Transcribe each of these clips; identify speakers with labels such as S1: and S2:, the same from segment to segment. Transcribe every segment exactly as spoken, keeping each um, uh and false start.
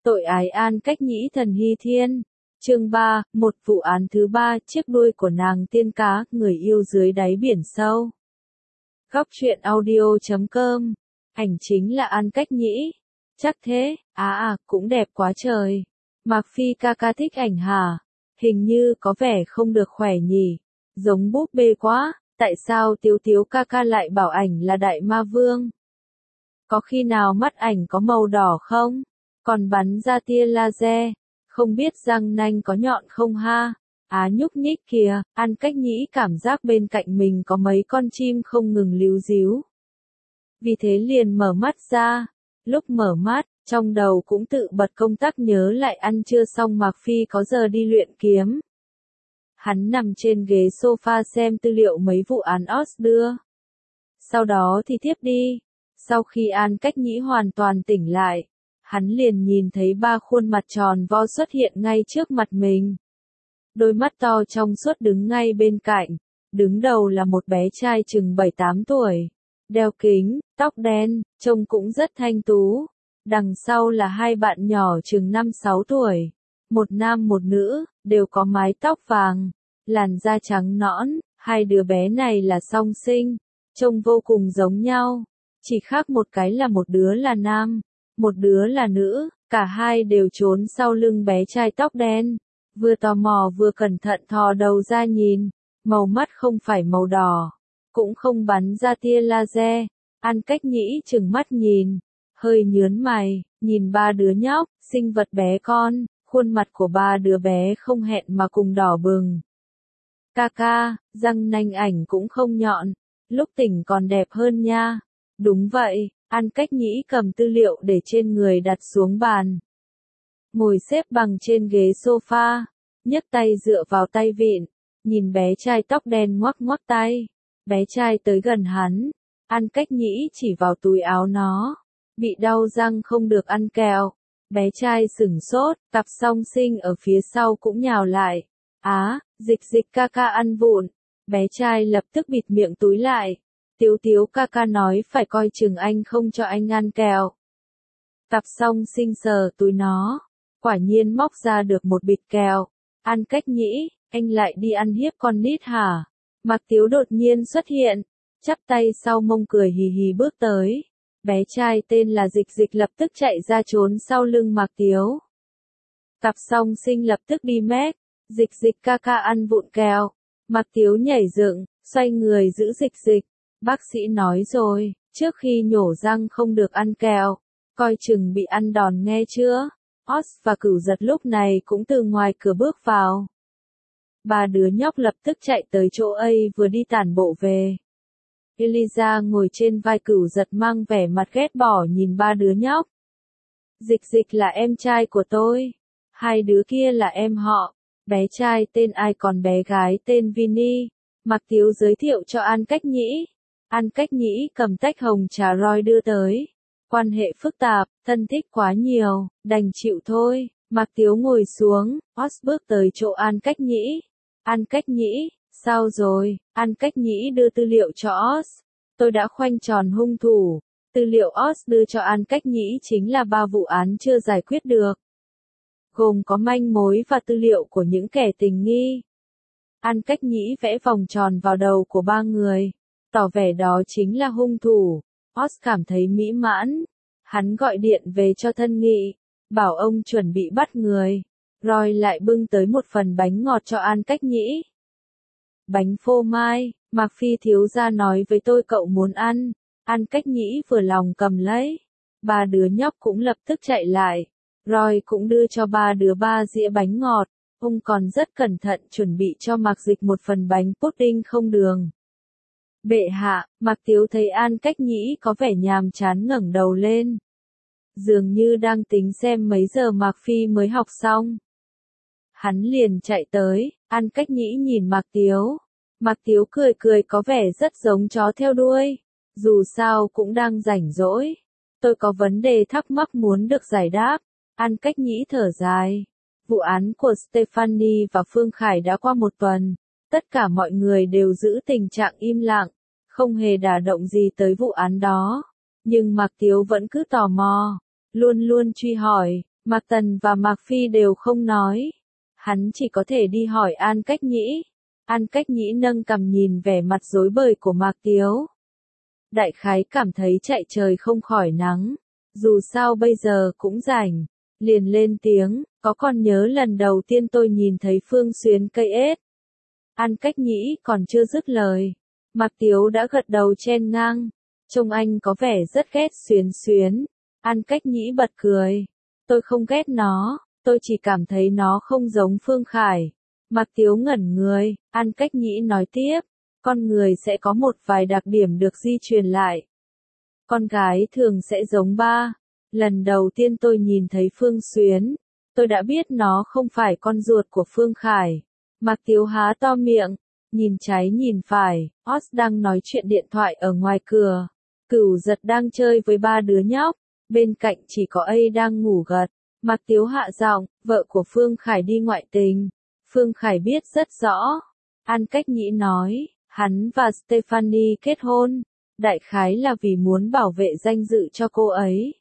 S1: Tội ái An Cách Nhĩ Thần Hy Thiên. Chương ba, một vụ án thứ ba, chiếc đuôi của nàng tiên cá, người yêu dưới đáy biển sâu. Góc truyện audio chấm com. Ảnh chính là An Cách Nhĩ. Chắc thế, à à, cũng đẹp quá trời. Mạc Phi ca ca thích ảnh hả? Hình như có vẻ không được khỏe nhỉ. Giống búp bê quá, tại sao Tiếu Tiếu ca ca lại bảo ảnh là đại ma vương? Có khi nào mắt ảnh có màu đỏ không? Còn bắn ra tia laser, không biết răng nanh có nhọn không ha? Á nhúc nhích kìa, An Cách Nhĩ cảm giác bên cạnh mình có mấy con chim không ngừng líu ríu. Vì thế liền mở mắt ra, lúc mở mắt, trong đầu cũng tự bật công tắc nhớ lại ăn trưa xong Mạc Phi có giờ đi luyện kiếm. Hắn nằm trên ghế sofa xem tư liệu mấy vụ án Oz đưa. Sau đó thì tiếp đi. Sau khi An Cách Nhĩ hoàn toàn tỉnh lại, hắn liền nhìn thấy ba khuôn mặt tròn vo xuất hiện ngay trước mặt mình. Đôi mắt to trong suốt đứng ngay bên cạnh, đứng đầu là một bé trai chừng bảy tám tuổi, đeo kính, tóc đen, trông cũng rất thanh tú. Đằng sau là hai bạn nhỏ chừng năm sáu tuổi, một nam một nữ, đều có mái tóc vàng, làn da trắng nõn, hai đứa bé này là song sinh, trông vô cùng giống nhau. Chỉ khác một cái là một đứa là nam, một đứa là nữ, cả hai đều trốn sau lưng bé trai tóc đen, vừa tò mò vừa cẩn thận thò đầu ra nhìn, màu mắt không phải màu đỏ, cũng không bắn ra tia laser. An Cách Nhĩ trừng mắt nhìn, hơi nhớn mày, nhìn ba đứa nhóc, sinh vật bé con, khuôn mặt của ba đứa bé không hẹn mà cùng đỏ bừng. Ca ca, răng nanh ảnh cũng không nhọn, lúc tỉnh còn đẹp hơn nha. Đúng vậy, An Cách Nhĩ cầm tư liệu để trên người đặt xuống bàn. Ngồi xếp bằng trên ghế sofa, nhấc tay dựa vào tay vịn, nhìn bé trai tóc đen ngoắc ngoắc tay. Bé trai tới gần hắn, An Cách Nhĩ chỉ vào túi áo nó. Bị đau răng không được ăn kẹo. Bé trai sửng sốt, cặp song sinh ở phía sau cũng nhào lại. Á, dịch dịch ca ca ăn vụn. Bé trai lập tức bịt miệng túi lại. Tiếu Tiếu ca ca nói phải coi chừng anh không cho anh ăn kẹo. Cặp song sinh sờ túi nó, quả nhiên móc ra được một bịch kẹo. An Cách Nhĩ, anh lại đi ăn hiếp con nít hả? Mạc Tiếu đột nhiên xuất hiện, chắp tay sau mông cười hì hì bước tới. Bé trai tên là Dịch Dịch lập tức chạy ra trốn sau lưng Mạc Tiếu. Cặp song sinh lập tức đi mét, Dịch Dịch ca ca ăn vụn kẹo. Mạc Tiếu nhảy dựng, xoay người giữ Dịch Dịch. Bác sĩ nói rồi, trước khi nhổ răng không được ăn kẹo, coi chừng bị ăn đòn nghe chưa? Oz và Cửu Giật lúc này cũng từ ngoài cửa bước vào. Ba đứa nhóc lập tức chạy tới chỗ ấy vừa đi tản bộ về. Eliza ngồi trên vai Cửu Giật mang vẻ mặt ghét bỏ nhìn ba đứa nhóc. Dịch Dịch là em trai của tôi, hai đứa kia là em họ, bé trai tên Ai còn bé gái tên Vinny. Mạc Tiếu giới thiệu cho An Cách Nhĩ. An Cách Nhĩ cầm tách hồng trà roi đưa tới. Quan hệ phức tạp, thân thích quá nhiều, đành chịu thôi. Mạc Tiếu ngồi xuống, Oz bước tới chỗ An Cách Nhĩ. An Cách Nhĩ, sao rồi? An Cách Nhĩ đưa tư liệu cho Oz. Tôi đã khoanh tròn hung thủ. Tư liệu Oz đưa cho An Cách Nhĩ chính là ba vụ án chưa giải quyết được, gồm có manh mối và tư liệu của những kẻ tình nghi. An Cách Nhĩ vẽ vòng tròn vào đầu của ba người, tỏ vẻ đó chính là hung thủ. Oz cảm thấy mỹ mãn. Hắn gọi điện về cho thân nghị, bảo ông chuẩn bị bắt người. Roy lại bưng tới một phần bánh ngọt cho An Cách Nhĩ. Bánh phô mai, Mạc Phi thiếu gia nói với tôi cậu muốn ăn. An Cách Nhĩ vừa lòng cầm lấy. Ba đứa nhóc cũng lập tức chạy lại. Roy cũng đưa cho ba đứa ba dĩa bánh ngọt. Ông còn rất cẩn thận chuẩn bị cho Mạc Dịch một phần bánh pudding không đường. Bệ hạ, Mạc Tiếu thấy An Cách Nhĩ có vẻ nhàm chán ngẩng đầu lên. Dường như đang tính xem mấy giờ Mạc Phi mới học xong. Hắn liền chạy tới, An Cách Nhĩ nhìn Mạc Tiếu. Mạc Tiếu cười cười có vẻ rất giống chó theo đuôi. Dù sao cũng đang rảnh rỗi. Tôi có vấn đề thắc mắc muốn được giải đáp. An Cách Nhĩ thở dài. Vụ án của Stephanie và Phương Khải đã qua một tuần. Tất cả mọi người đều giữ tình trạng im lặng, không hề đả động gì tới vụ án đó. Nhưng Mạc Tiếu vẫn cứ tò mò, luôn luôn truy hỏi, Mạc Tần và Mạc Phi đều không nói. Hắn chỉ có thể đi hỏi An Cách Nhĩ. An Cách Nhĩ nâng cằm nhìn vẻ mặt rối bời của Mạc Tiếu. Đại khái cảm thấy chạy trời không khỏi nắng. Dù sao bây giờ cũng rảnh. Liền lên tiếng, có còn nhớ lần đầu tiên tôi nhìn thấy Phương Xuyến cây ết. An Cách Nhĩ còn chưa dứt lời. Mạc Tiếu đã gật đầu chen ngang. Trông anh có vẻ rất ghét Xuyến Xuyến. An Cách Nhĩ bật cười. Tôi không ghét nó, tôi chỉ cảm thấy nó không giống Phương Khải. Mạc Tiếu ngẩn người, An Cách Nhĩ nói tiếp. Con người sẽ có một vài đặc điểm được di truyền lại. Con gái thường sẽ giống ba. Lần đầu tiên tôi nhìn thấy Phương Xuyến, tôi đã biết nó không phải con ruột của Phương Khải. Mạc Tiếu há to miệng, nhìn trái nhìn phải, Oz đang nói chuyện điện thoại ở ngoài cửa. Cửu Giật đang chơi với ba đứa nhóc, bên cạnh chỉ có A đang ngủ gật. Mạc Tiếu hạ giọng, vợ của Phương Khải đi ngoại tình. Phương Khải biết rất rõ. An Cách Nhĩ nói, hắn và Stephanie kết hôn, đại khái là vì muốn bảo vệ danh dự cho cô ấy.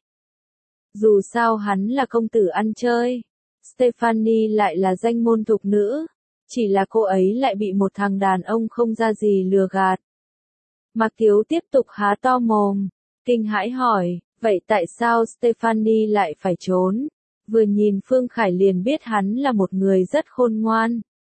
S1: Dù sao hắn là công tử ăn chơi, Stephanie lại là danh môn thục nữ, chỉ là cô ấy lại bị một thằng đàn ông không ra gì lừa gạt. Mạc Tiếu tiếp tục há to mồm, kinh hãi hỏi, vậy tại sao Stephanie lại phải trốn? Vừa nhìn Phương Khải liền biết hắn là một người rất khôn ngoan.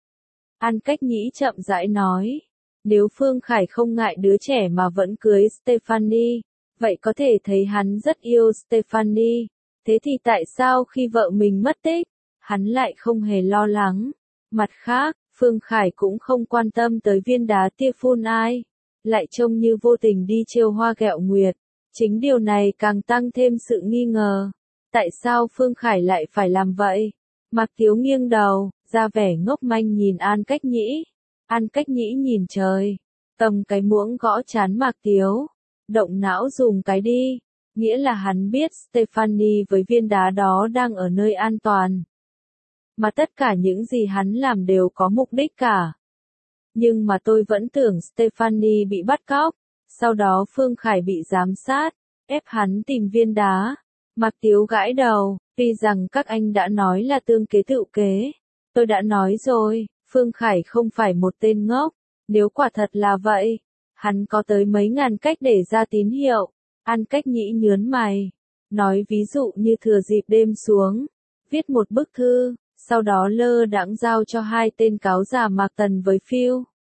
S1: An Cách Nhĩ chậm rãi nói, nếu Phương Khải không ngại đứa trẻ mà vẫn cưới Stephanie, vậy có thể thấy hắn rất yêu Stephanie. Thế thì tại sao khi vợ mình mất tích, hắn lại không hề lo lắng? Mặt khác, Phương Khải cũng không quan tâm tới viên đá tia phun ai, lại trông như vô tình đi trêu hoa ghẹo nguyệt. Chính điều này càng tăng thêm sự nghi ngờ. Tại sao Phương Khải lại phải làm vậy? Mạc Tiếu nghiêng đầu, ra vẻ ngốc manh nhìn An Cách Nhĩ. An Cách Nhĩ nhìn trời, cầm cái muỗng gõ chán Mạc Tiếu. Động não dùng cái đi, nghĩa là hắn biết Stephanie với viên đá đó đang ở nơi an toàn. Mà tất cả những gì hắn làm đều có mục đích cả. Nhưng mà tôi vẫn tưởng Stephanie bị bắt cóc, sau đó Phương Khải bị giám sát, ép hắn tìm viên đá. Mạc Tiếu gãi đầu, tuy rằng các anh đã nói là tương kế tựu kế. Tôi đã nói rồi, Phương Khải không phải một tên ngốc, nếu quả thật là vậy, hắn có tới mấy ngàn cách để ra tín hiệu. An Cách Nhĩ nhớn mày, nói ví dụ như thừa dịp đêm xuống, viết một bức thư, sau đó lơ đãng giao cho hai tên cáo già Mạc Tần với Phil.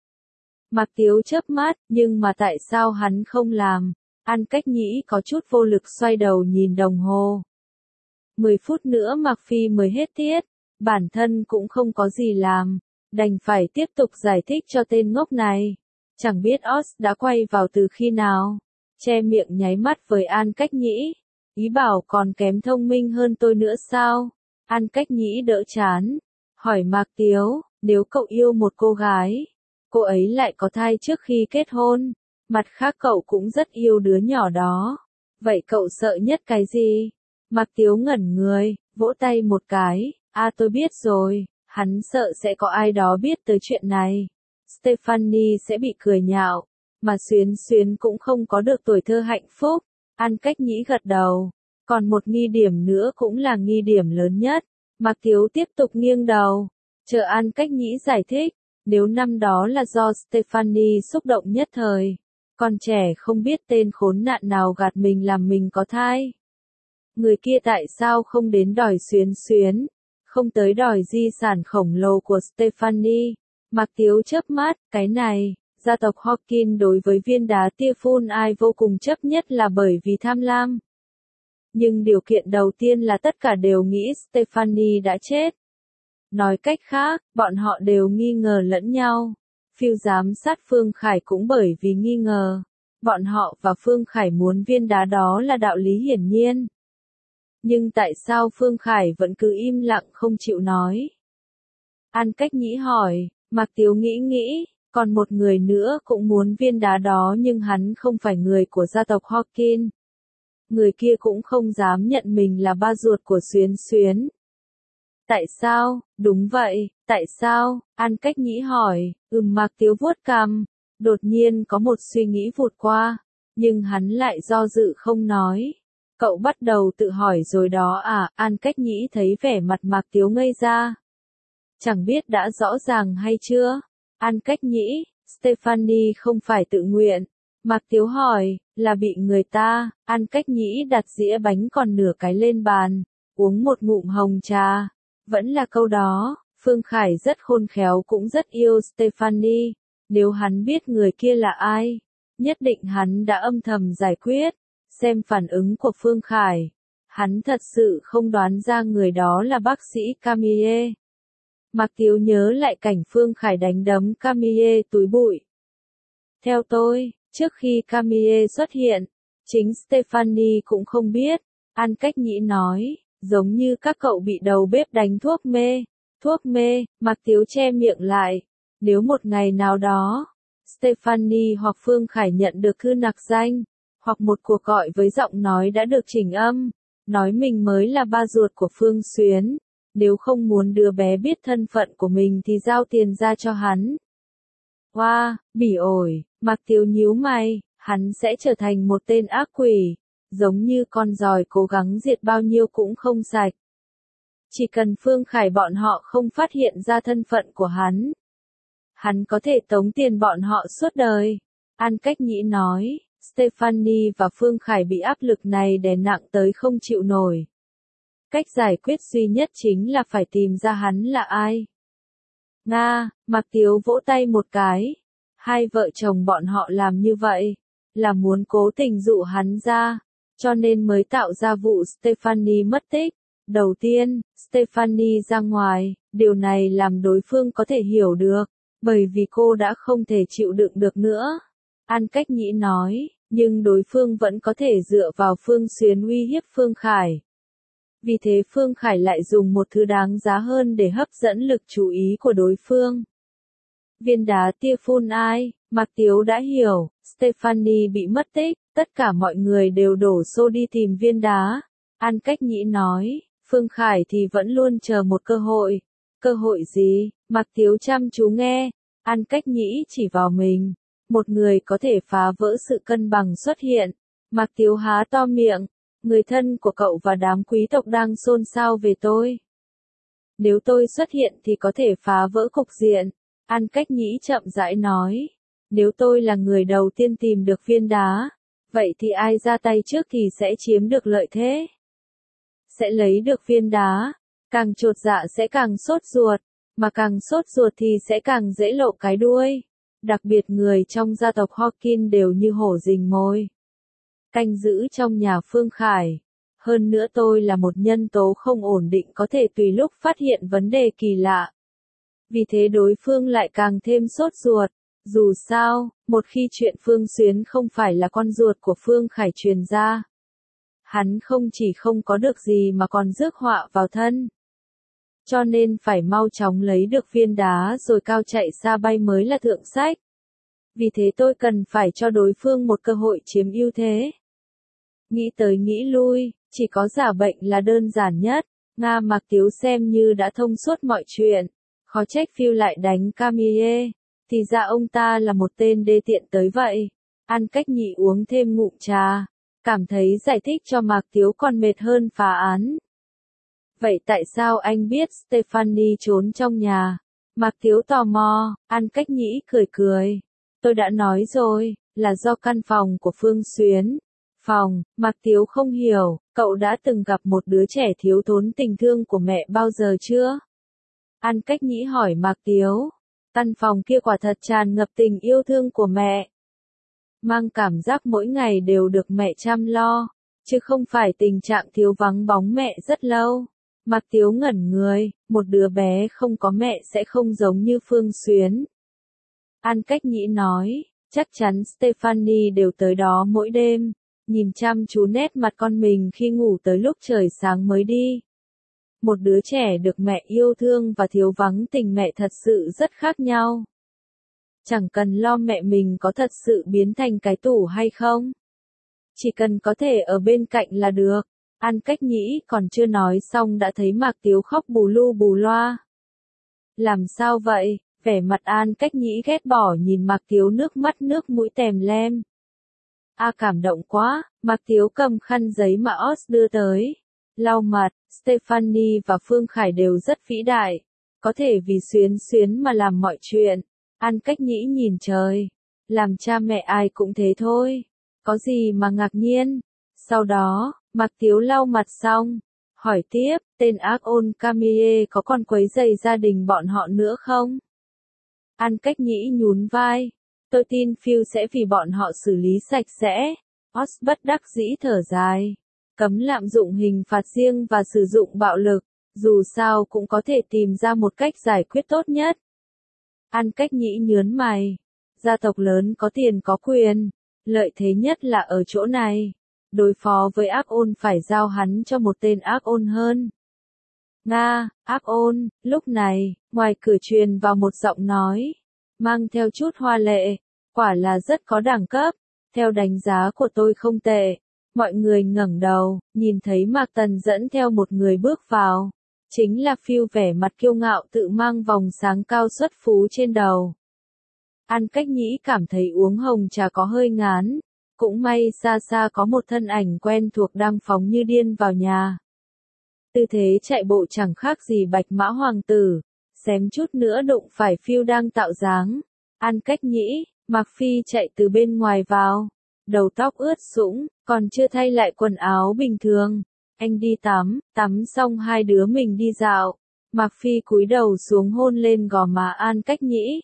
S1: Mạc Tiếu chớp mắt, nhưng mà tại sao hắn không làm? An Cách Nhĩ có chút vô lực xoay đầu nhìn đồng hồ. Mười phút nữa Mạc Phi mới hết tiết, bản thân cũng không có gì làm, đành phải tiếp tục giải thích cho tên ngốc này. Chẳng biết Oz đã quay vào từ khi nào, che miệng nháy mắt với An Cách Nhĩ, ý bảo còn kém thông minh hơn tôi nữa sao? An Cách Nhĩ đỡ chán, hỏi Mạc Tiếu, nếu cậu yêu một cô gái, cô ấy lại có thai trước khi kết hôn, mặt khác cậu cũng rất yêu đứa nhỏ đó, vậy cậu sợ nhất cái gì? Mạc Tiếu ngẩn người, vỗ tay một cái, à tôi biết rồi, hắn sợ sẽ có ai đó biết tới chuyện này. Stephanie sẽ bị cười nhạo, mà Xuyến Xuyến cũng không có được tuổi thơ hạnh phúc. An Cách Nhĩ gật đầu, còn một nghi điểm nữa cũng là nghi điểm lớn nhất. Mạc Tiếu tiếp tục nghiêng đầu, chờ An Cách Nhĩ giải thích, nếu năm đó là do Stephanie xúc động nhất thời, con trẻ không biết tên khốn nạn nào gạt mình làm mình có thai. Người kia tại sao không đến đòi Xuyến Xuyến, không tới đòi di sản khổng lồ của Stephanie? Mạc Tiếu chớp mắt, cái này, gia tộc Hawkins đối với viên đá tia phun ai vô cùng chấp nhất là bởi vì tham lam. Nhưng điều kiện đầu tiên là tất cả đều nghĩ Stephanie đã chết. Nói cách khác, bọn họ đều nghi ngờ lẫn nhau. Phiêu giám sát Phương Khải cũng bởi vì nghi ngờ. Bọn họ và Phương Khải muốn viên đá đó là đạo lý hiển nhiên. Nhưng tại sao Phương Khải vẫn cứ im lặng không chịu nói? An Cách Nhĩ hỏi, Mạc Tiếu nghĩ nghĩ, còn một người nữa cũng muốn viên đá đó nhưng hắn không phải người của gia tộc Hawkins. Người kia cũng không dám nhận mình là ba ruột của Xuyến Xuyến. Tại sao? Đúng vậy, tại sao? An Cách Nhĩ hỏi, ừm Mạc Tiếu vuốt cằm, đột nhiên có một suy nghĩ vụt qua, nhưng hắn lại do dự không nói. Cậu bắt đầu tự hỏi rồi đó à, An Cách Nhĩ thấy vẻ mặt Mạc Tiếu ngây ra. Chẳng biết đã rõ ràng hay chưa? An Cách Nhĩ, Stephanie không phải tự nguyện. Mạc Tiếu hỏi, là bị người ta. An Cách Nhĩ đặt dĩa bánh còn nửa cái lên bàn, uống một ngụm hồng trà. Vẫn là câu đó, Phương Khải rất khôn khéo cũng rất yêu Stephanie. Nếu hắn biết người kia là ai, nhất định hắn đã âm thầm giải quyết. Xem phản ứng của Phương Khải, hắn thật sự không đoán ra người đó là bác sĩ Camille. Mạc Tiếu nhớ lại cảnh Phương Khải đánh đấm Camille túi bụi. Theo tôi, trước khi Camille xuất hiện, chính Stephanie cũng không biết. An Cách Nhĩ nói, giống như các cậu bị đầu bếp đánh thuốc mê. Thuốc mê, Mạc Tiếu che miệng lại. Nếu một ngày nào đó, Stephanie hoặc Phương Khải nhận được thư nặc danh, hoặc một cuộc gọi với giọng nói đã được chỉnh âm, nói mình mới là ba ruột của Phương Xuyến, nếu không muốn đứa bé biết thân phận của mình thì giao tiền ra cho hắn. Hoa, wow, bỉ ổi, Mạc Tiếu nhíu mày, hắn sẽ trở thành một tên ác quỷ, giống như con giòi cố gắng diệt bao nhiêu cũng không sạch. Chỉ cần Phương Khải bọn họ không phát hiện ra thân phận của hắn, hắn có thể tống tiền bọn họ suốt đời. An Cách Nhĩ nói, Stephanie và Phương Khải bị áp lực này đè nặng tới không chịu nổi. Cách giải quyết duy nhất chính là phải tìm ra hắn là ai. Nga, Mạc Tiếu vỗ tay một cái. Hai vợ chồng bọn họ làm như vậy, là muốn cố tình dụ hắn ra, cho nên mới tạo ra vụ Stephanie mất tích. Đầu tiên, Stephanie ra ngoài, điều này làm đối phương có thể hiểu được, bởi vì cô đã không thể chịu đựng được nữa. An Cách Nhĩ nói, nhưng đối phương vẫn có thể dựa vào Phương Xuyến uy hiếp Phương Khải. Vì thế Phương Khải lại dùng một thứ đáng giá hơn để hấp dẫn lực chú ý của đối phương. Viên đá tia phun ai, Mạc Tiếu đã hiểu, Stephanie bị mất tích, tất cả mọi người đều đổ xô đi tìm viên đá. An Cách Nhĩ nói, Phương Khải thì vẫn luôn chờ một cơ hội. Cơ hội gì? Mạc Tiếu chăm chú nghe, An Cách Nhĩ chỉ vào mình. Một người có thể phá vỡ sự cân bằng xuất hiện. Mạc Tiếu há to miệng, người thân của cậu và đám quý tộc đang xôn xao về tôi. Nếu tôi xuất hiện thì có thể phá vỡ cục diện. An Cách Nhĩ chậm rãi nói, nếu tôi là người đầu tiên tìm được viên đá, vậy thì ai ra tay trước thì sẽ chiếm được lợi thế. Sẽ lấy được viên đá, càng chột dạ sẽ càng sốt ruột, mà càng sốt ruột thì sẽ càng dễ lộ cái đuôi. Đặc biệt người trong gia tộc Hawkin đều như hổ rình mồi, canh giữ trong nhà Phương Khải. Hơn nữa tôi là một nhân tố không ổn định có thể tùy lúc phát hiện vấn đề kỳ lạ. Vì thế đối phương lại càng thêm sốt ruột. Dù sao, một khi chuyện Phương Xuyến không phải là con ruột của Phương Khải truyền ra, hắn không chỉ không có được gì mà còn rước họa vào thân. Cho nên phải mau chóng lấy được viên đá rồi cao chạy xa bay mới là thượng sách. Vì thế tôi cần phải cho đối phương một cơ hội chiếm ưu thế. Nghĩ tới nghĩ lui, chỉ có giả bệnh là đơn giản nhất. Nga Mạc Tiếu xem như đã thông suốt mọi chuyện. Khó trách Phiêu lại đánh Camille. Thì ra ông ta là một tên đê tiện tới vậy. An Cách Nhĩ uống thêm ngụm trà, cảm thấy giải thích cho Mạc Tiếu còn mệt hơn phá án. Vậy tại sao anh biết Stephanie trốn trong nhà? Mạc Tiếu tò mò. An Cách Nhĩ cười cười. Tôi đã nói rồi, là do căn phòng của Phương Xuyến. Phòng, Mạc Tiếu không hiểu, cậu đã từng gặp một đứa trẻ thiếu thốn tình thương của mẹ bao giờ chưa? An Cách Nhĩ hỏi Mạc Tiếu. Căn phòng kia quả thật tràn ngập tình yêu thương của mẹ. Mang cảm giác mỗi ngày đều được mẹ chăm lo, chứ không phải tình trạng thiếu vắng bóng mẹ rất lâu. Mạc Tiếu ngẩn người, một đứa bé không có mẹ sẽ không giống như Phương Xuyến. An Cách Nhĩ nói, chắc chắn Stephanie đều tới đó mỗi đêm, nhìn chăm chú nét mặt con mình khi ngủ tới lúc trời sáng mới đi. Một đứa trẻ được mẹ yêu thương và thiếu vắng tình mẹ thật sự rất khác nhau. Chẳng cần lo mẹ mình có thật sự biến thành cái tủ hay không. Chỉ cần có thể ở bên cạnh là được. An Cách Nhĩ còn chưa nói xong đã thấy Mạc Tiếu khóc bù lu bù loa. Làm sao vậy? Vẻ mặt An Cách Nhĩ ghét bỏ nhìn Mạc Tiếu nước mắt nước mũi tèm lem. A cảm động quá, Mạc Tiếu cầm khăn giấy mà Oz đưa tới. Lau mặt, Stephanie và Phương Khải đều rất vĩ đại. Có thể vì xuyến xuyến mà làm mọi chuyện. An Cách Nhĩ nhìn trời. Làm cha mẹ ai cũng thế thôi. Có gì mà ngạc nhiên. Sau đó, Mạc Tiếu lau mặt xong. Hỏi tiếp, tên ác ôn Camille có còn quấy rầy gia đình bọn họ nữa không? An Cách Nhĩ nhún vai. Tôi tin Phil sẽ vì bọn họ xử lý sạch sẽ. Oz bất đắc dĩ thở dài. Cấm lạm dụng hình phạt riêng và sử dụng bạo lực. Dù sao cũng có thể tìm ra một cách giải quyết tốt nhất. An Cách Nhĩ nhớn mày. Gia tộc lớn có tiền có quyền. Lợi thế nhất là ở chỗ này. Đối phó với ác ôn phải giao hắn cho một tên ác ôn hơn. Nga, ác ôn, lúc này, ngoài cửa truyền vào một giọng nói. Mang theo chút hoa lệ. Quả là rất có đẳng cấp. Theo đánh giá của tôi không tệ. Mọi người ngẩng đầu, nhìn thấy Mạc Tần dẫn theo một người bước vào. Chính là Phil vẻ mặt kiêu ngạo tự mang vòng sáng cao xuất phú trên đầu. An Cách Nhĩ cảm thấy uống hồng trà có hơi ngán. Cũng may xa xa có một thân ảnh quen thuộc đang phóng như điên vào nhà. Tư thế chạy bộ chẳng khác gì Bạch Mã Hoàng tử. Xém chút nữa đụng phải Phil đang tạo dáng. An Cách Nhĩ, Mạc Phi chạy từ bên ngoài vào. Đầu tóc ướt sũng, còn chưa thay lại quần áo bình thường. Anh đi tắm, tắm xong hai đứa mình đi dạo. Mạc Phi cúi đầu xuống hôn lên gò má An Cách Nhĩ.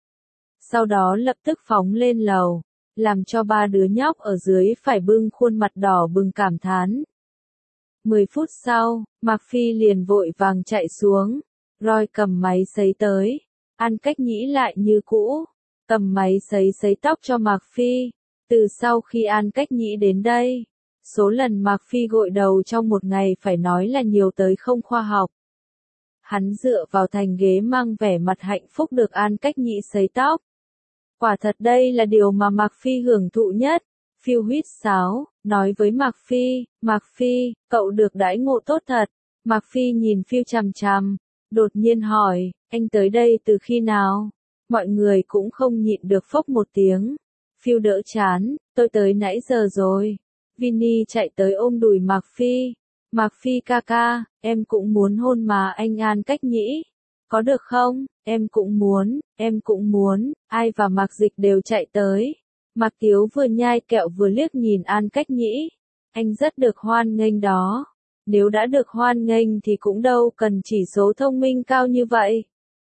S1: Sau đó lập tức phóng lên lầu, làm cho ba đứa nhóc ở dưới phải bưng khuôn mặt đỏ bừng cảm thán. Mười phút sau, Mạc Phi liền vội vàng chạy xuống. Roy cầm máy sấy tới. An Cách Nhĩ lại như cũ, cầm máy sấy sấy tóc cho Mạc Phi. Từ sau khi An Cách Nhĩ đến đây, số lần Mạc Phi gội đầu trong một ngày phải nói là nhiều tới không khoa học. Hắn dựa vào thành ghế mang vẻ mặt hạnh phúc được An Cách Nhĩ sấy tóc. Quả thật đây là điều mà Mạc Phi hưởng thụ nhất. Phil huýt sáo, nói với Mạc Phi, Mạc Phi, cậu được đãi ngộ tốt thật. Mạc Phi nhìn Phil chằm chằm, đột nhiên hỏi, anh tới đây từ khi nào? Mọi người cũng không nhịn được phốc một tiếng. Phil đỡ chán, tôi tới nãy giờ rồi. Vinny chạy tới ôm đùi Mạc Phi. Mạc Phi ca ca, em cũng muốn hôn mà anh An Cách Nhĩ. Có được không? Em cũng muốn, em cũng muốn. Ai và Mạc Dịch đều chạy tới. Mạc Tiếu vừa nhai kẹo vừa liếc nhìn An Cách Nhĩ. Anh rất được hoan nghênh đó. Nếu đã được hoan nghênh thì cũng đâu cần chỉ số thông minh cao như vậy.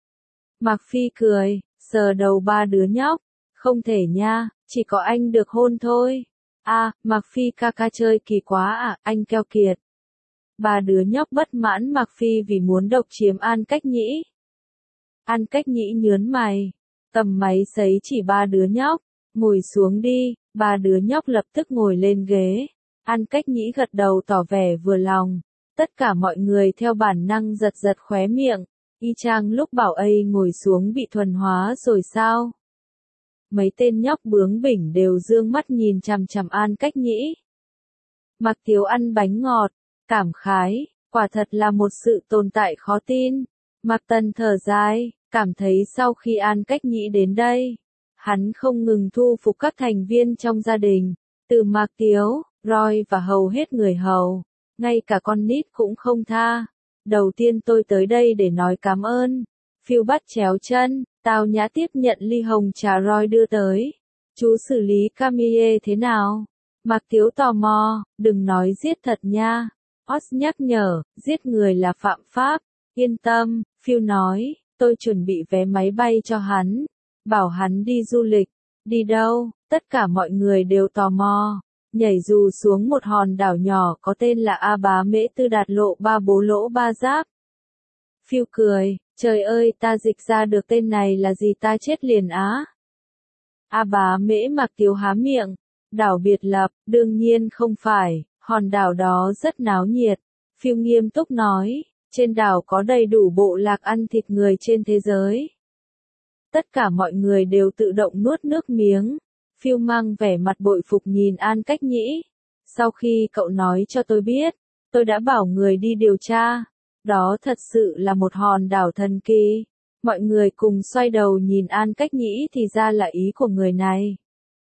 S1: Mạc Phi cười, sờ đầu ba đứa nhóc. Không thể nha, chỉ có anh được hôn thôi. À, Mạc Phi ca ca chơi kỳ quá à, anh keo kiệt. Ba đứa nhóc bất mãn Mạc Phi vì muốn độc chiếm An Cách Nhĩ. An Cách Nhĩ nhớn mày, cầm máy sấy chỉ ba đứa nhóc, ngồi xuống đi. Ba đứa nhóc lập tức ngồi lên ghế. An Cách Nhĩ gật đầu tỏ vẻ vừa lòng. Tất cả mọi người theo bản năng giật giật khóe miệng. Y chang lúc bảo A ngồi xuống bị thuần hóa rồi sao? Mấy tên nhóc bướng bỉnh đều dương mắt nhìn chằm chằm An Cách Nhĩ. Mạc Tiếu ăn bánh ngọt, cảm khái, quả thật là một sự tồn tại khó tin. Mạc Tần thở dài, cảm thấy sau khi An Cách Nhĩ đến đây, hắn không ngừng thu phục các thành viên trong gia đình, từ Mạc Tiếu, Roy và hầu hết người hầu, ngay cả con nít cũng không tha. Đầu tiên tôi tới đây để nói cảm ơn. Phil bắt chéo chân, tao nhã tiếp nhận ly hồng trà Roy đưa tới. Chú xử lý Camille thế nào? Mạc Tiếu tò mò, đừng nói giết thật nha. Oz nhắc nhở, giết người là phạm pháp. Yên tâm, Phil nói, tôi chuẩn bị vé máy bay cho hắn. Bảo hắn đi du lịch. Đi đâu? Tất cả mọi người đều tò mò. Nhảy dù xuống một hòn đảo nhỏ có tên là A Bá Mễ Tư Đạt Lộ Ba Bố Lỗ Ba Giáp. Phil cười, trời ơi ta dịch ra được tên này là gì ta chết liền á. A Bá Mễ Mạc Tiếu há miệng. Đảo biệt lập, đương nhiên không phải, hòn đảo đó rất náo nhiệt. Phil nghiêm túc nói, trên đảo có đầy đủ bộ lạc ăn thịt người trên thế giới. Tất cả mọi người đều tự động nuốt nước miếng. Phil mang vẻ mặt bội phục nhìn An Cách Nhĩ. Sau khi cậu nói cho tôi biết, tôi đã bảo người đi điều tra. Đó thật sự là một hòn đảo thần kỳ. Mọi người cùng xoay đầu nhìn An Cách Nhĩ thì ra là ý của người này.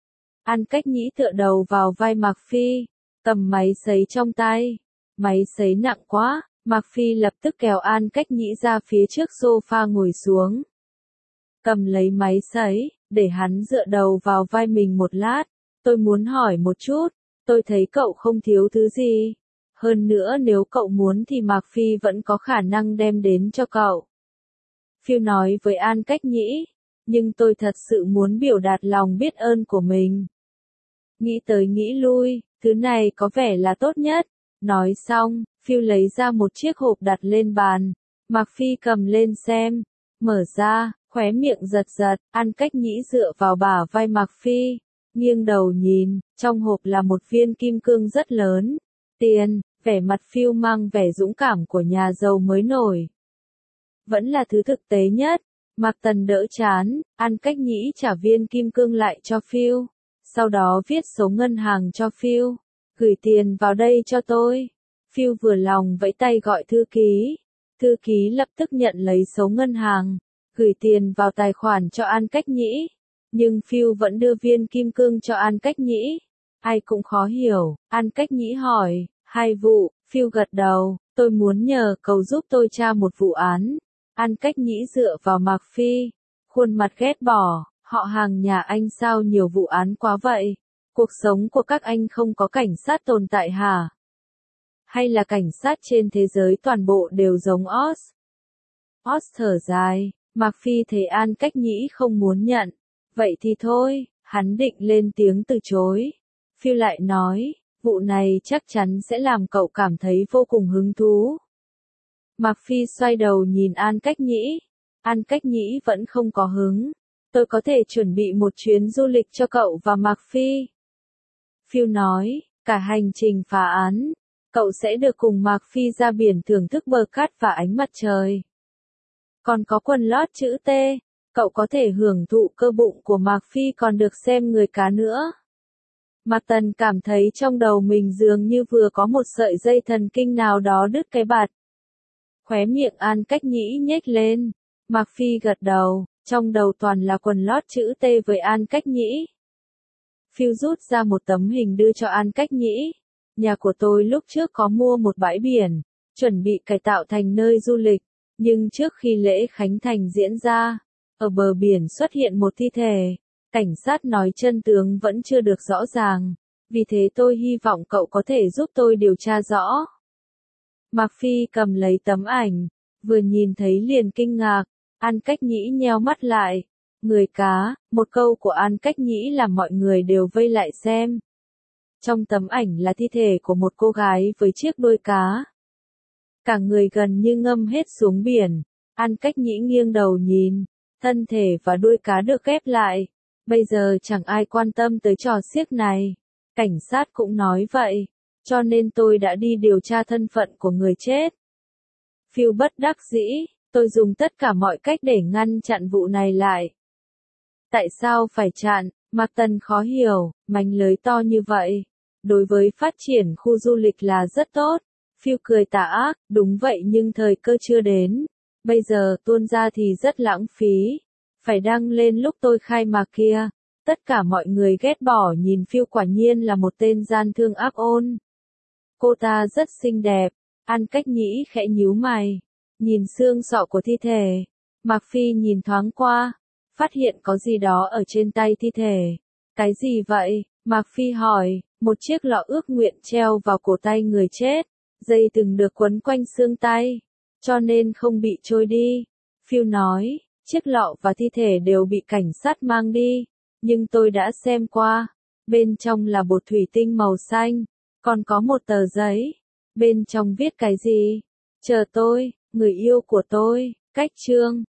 S1: An Cách Nhĩ tựa đầu vào vai Mạc Phi, cầm máy sấy trong tay. Máy sấy nặng quá, Mạc Phi lập tức kéo An Cách Nhĩ ra phía trước sofa ngồi xuống. Cầm lấy máy sấy, để hắn dựa đầu vào vai mình một lát. Tôi muốn hỏi một chút, tôi thấy cậu không thiếu thứ gì. Hơn nữa nếu cậu muốn thì Mạc Phi vẫn có khả năng đem đến cho cậu. Phiêu nói với An Cách Nhĩ, nhưng tôi thật sự muốn biểu đạt lòng biết ơn của mình. Nghĩ tới nghĩ lui, thứ này có vẻ là tốt nhất. Nói xong, Phiêu lấy ra một chiếc hộp đặt lên bàn. Mạc Phi cầm lên xem, mở ra, khóe miệng giật giật, An Cách Nhĩ dựa vào bả vai Mạc Phi, nghiêng đầu nhìn, trong hộp là một viên kim cương rất lớn. Tiền, vẻ mặt Phiêu mang vẻ dũng cảm của nhà giàu mới nổi. Vẫn là thứ thực tế nhất. Mạc Tần đỡ chán, An Cách Nhĩ trả viên kim cương lại cho Phiêu. Sau đó viết số ngân hàng cho Phiêu. Gửi tiền vào đây cho tôi. Phiêu vừa lòng vẫy tay gọi thư ký. Thư ký lập tức nhận lấy số ngân hàng, gửi tiền vào tài khoản cho An Cách Nhĩ. Nhưng Phiêu vẫn đưa viên kim cương cho An Cách Nhĩ. Ai cũng khó hiểu, An Cách Nhĩ hỏi, hai vụ, Phiêu gật đầu, tôi muốn nhờ cậu giúp tôi tra một vụ án. An Cách Nhĩ dựa vào Mạc Phi, khuôn mặt ghét bỏ, họ hàng nhà anh sao nhiều vụ án quá vậy? Cuộc sống của các anh không có cảnh sát tồn tại hả? Hay là cảnh sát trên thế giới toàn bộ đều giống Oz? Oz thở dài, Mạc Phi thấy An Cách Nhĩ không muốn nhận. Vậy thì thôi, hắn định lên tiếng từ chối. Phiêu lại nói, vụ này chắc chắn sẽ làm cậu cảm thấy vô cùng hứng thú. Mạc Phi xoay đầu nhìn An Cách Nhĩ. An Cách Nhĩ vẫn không có hứng. Tôi có thể chuẩn bị một chuyến du lịch cho cậu và Mạc Phi. Phiêu nói, cả hành trình phá án, cậu sẽ được cùng Mạc Phi ra biển thưởng thức bờ cát và ánh mặt trời. Còn có quần lót chữ T, cậu có thể hưởng thụ cơ bụng của Mạc Phi còn được xem người cá nữa. Mạc Tần cảm thấy trong đầu mình dường như vừa có một sợi dây thần kinh nào đó đứt cái bạt. Khóe miệng An Cách Nhĩ nhếch lên. Mạc Phi gật đầu, trong đầu toàn là quần lót chữ T với An Cách Nhĩ. Phiêu rút ra một tấm hình đưa cho An Cách Nhĩ. Nhà của tôi lúc trước có mua một bãi biển, chuẩn bị cải tạo thành nơi du lịch, nhưng trước khi lễ khánh thành diễn ra, ở bờ biển xuất hiện một thi thể. Cảnh sát nói chân tướng vẫn chưa được rõ ràng, vì thế tôi hy vọng cậu có thể giúp tôi điều tra rõ. Mạc Phi cầm lấy tấm ảnh, vừa nhìn thấy liền kinh ngạc, An Cách Nhĩ nheo mắt lại. Người cá, một câu của An Cách Nhĩ làm mọi người đều vây lại xem. Trong tấm ảnh là thi thể của một cô gái với chiếc đuôi cá. Cả người gần như ngâm hết xuống biển. An Cách Nhĩ nghiêng đầu nhìn, thân thể và đuôi cá được ghép lại. Bây giờ chẳng ai quan tâm tới trò xiếc này. Cảnh sát cũng nói vậy, cho nên tôi đã đi điều tra thân phận của người chết. Phiêu bất đắc dĩ, tôi dùng tất cả mọi cách để ngăn chặn vụ này lại. Tại sao phải chặn? Mạc Tần khó hiểu, mảnh lưới to như vậy. Đối với phát triển khu du lịch là rất tốt. Phiêu cười tà ác, đúng vậy nhưng thời cơ chưa đến. Bây giờ tuôn ra thì rất lãng phí. Phải đăng lên lúc tôi khai mạc kia. Tất cả mọi người ghét bỏ nhìn Phiêu quả nhiên là một tên gian thương ác ôn. Cô ta rất xinh đẹp. An Cách Nhĩ khẽ nhíu mày. Nhìn xương sọ của thi thể. Mạc Phi nhìn thoáng qua. Phát hiện có gì đó ở trên tay thi thể. Cái gì vậy? Mạc Phi hỏi. Một chiếc lọ ước nguyện treo vào cổ tay người chết. Dây từng được quấn quanh xương tay. Cho nên không bị trôi đi. Phiêu nói. Chiếc lọ và thi thể đều bị cảnh sát mang đi. Nhưng tôi đã xem qua. Bên trong là bột thủy tinh màu xanh. Còn có một tờ giấy. Bên trong viết cái gì? Chờ tôi, người yêu của tôi. Cách chương.